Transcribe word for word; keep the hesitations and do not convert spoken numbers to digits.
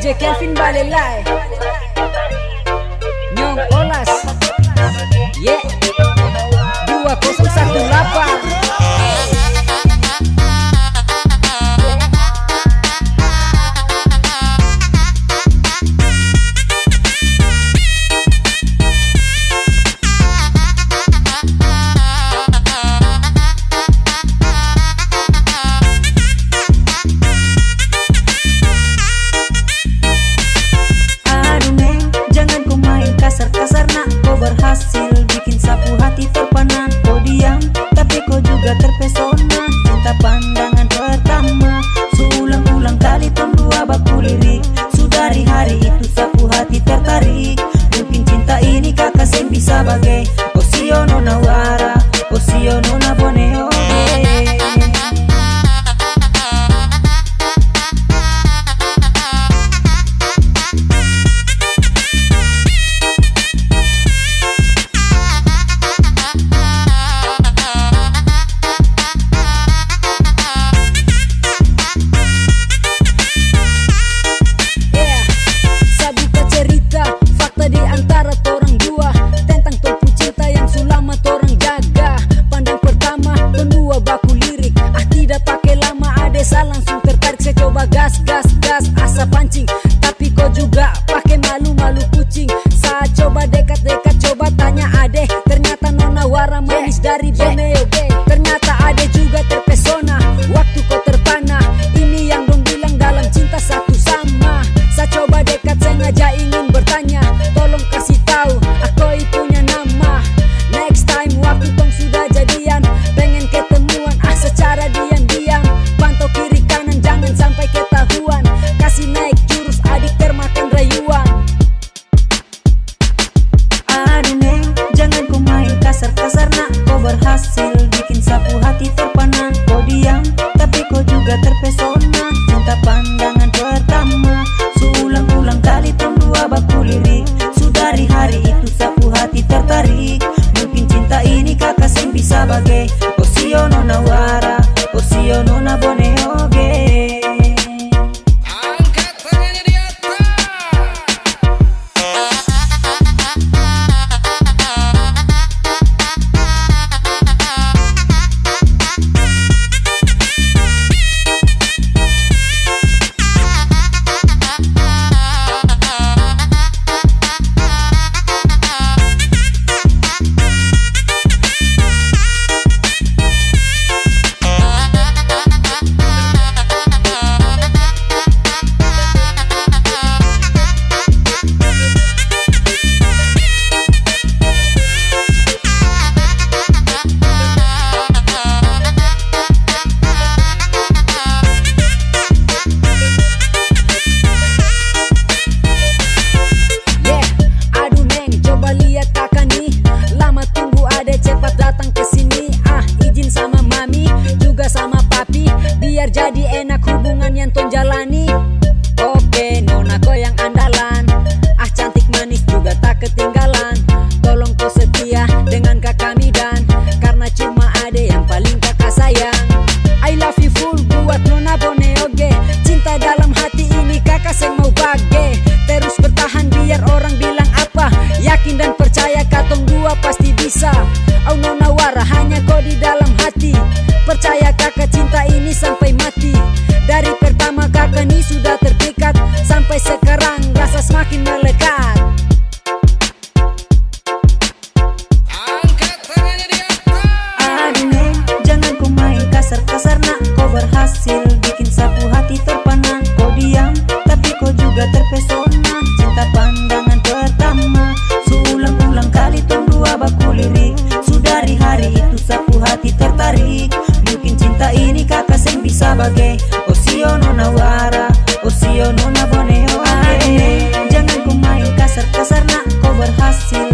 D J Kevin Balelai, Nyong Olas, yeah, dua nol satu delapan. Kasar nak kau berhasil bikin sapu hati terpana. Kau diam tapi kau juga terpesona. Cinta pandangan pertama, seulang-ulang kali tong dua baku lirik. Sudah dari hari itu sapu hati tertarik. Mungkin cinta ini kakak seng bisa bagai Osio nona wara, Osio nona boneo. Langsung tertarik, saya coba gas, gas, gas, asa pancing. Tapi kau juga pakai malu-malu kucing. Saya coba dekat-dekat, coba tanya ade. Ternyata nona wara manis dari Borneo. Ternyata ade juga terpesona waktu kau terpana. Ini yang dong bilang dalam cinta satu sama. Saya coba dekat, sengaja ingin bertanya. Tolong kasih tahu, aku punya nama. Next time waktu tong sudah jadian, pengen ketemuan, ah secara diam-diam. Pantau kiri kanan jangan sampai ketahuan. Kasih naik jurus adik termakan rayuan. Aduh neng, jangan kau main kasar-kasar nak. Kau berhasil bikin sapu hati terpana. Kau diam tapi kau juga terpesona. Cinta pandangan pertama, seulang-ulang kali tong dua baku lirik. Sudah dari hari itu sapu hati tertarik. Mungkin cinta ini kakak seng bisa bagai Osio nona wara, Osio nona boneo ge. Angkat tangannya di atas. Biar jadi enak hubungan yang ton jalani. Oke nona kau yang andalan, ah cantik manis juga tak ketinggalan. Tolong kau setia dengan kakak Midan, karena cuma ade yang paling kakak sayang. I love you full buat nona boneo ge. Cinta dalam hati ini kakak seng mau bage. Terus bertahan biar orang bilang apa. Yakin dan percaya katong dua pasti bisa. Au nona wara hanya kau di dalam hati. Percaya kakak cinta ini sampai mati. Dari pertama kakak ini sudah terpikat, sampai sekarang rasa semakin melekat. Angkat tangannya di atas. Aduh neng, jangan kau main kasar-kasar nak. Kau berhasil bikin sapu hati terpana. Kau diam tapi kau juga terpesona. Cinta pandangan pertama, seulang-ulang kali tong dua baku lirik. Sudah dari hari itu sapu hati tertarik. Mungkin cinta ini kakak seng bisa bagai Osio nona wara, Osio nona boneo. Aduh neng, jangan kau main kasar-kasar nak. Kau berhasil